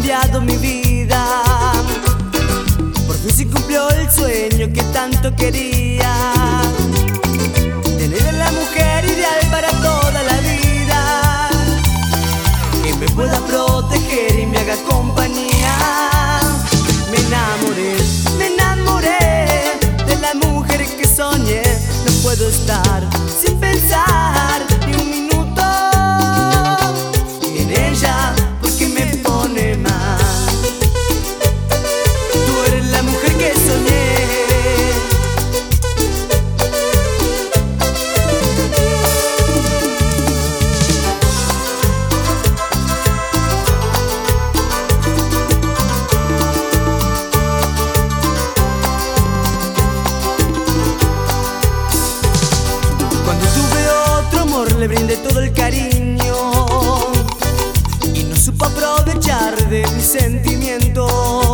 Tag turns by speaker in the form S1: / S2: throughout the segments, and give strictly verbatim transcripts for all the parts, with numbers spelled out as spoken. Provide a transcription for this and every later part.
S1: cambiado mi vida. Por fin se cumplió el sueño que tanto quería, tener a la mujer ideal para toda la vida, que me pueda proteger y me haga compañía. Me enamoré, me enamoré de la mujer que soñé. No puedo estar sin pensar ni un minuto en ella, porque me pone mal. Tú eres la mujer que soñé. Le brindé todo el cariño y no supo aprovechar de mis sentimientos.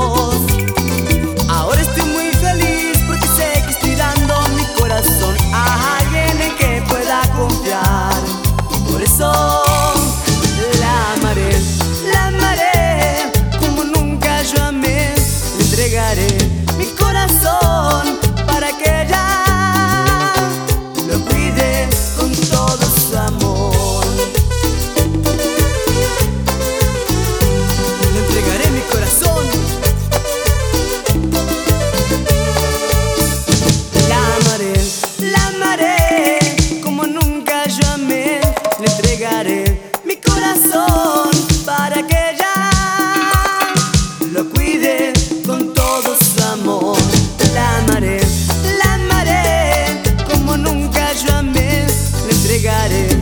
S1: Ahora estoy muy feliz porque sé que estoy dando mi corazón a alguien en que pueda confiar, y por eso la amaré, la amaré como nunca yo amé. Le entregaré mi corazón para que ella lo cuide con todo su amor. Le entregaré mi corazón. La amaré, la amaré como nunca yo amé. Le entregaré mi corazón para que ella lo cuide con todo su amor. La amaré, la amaré como nunca yo amé. Le entregaré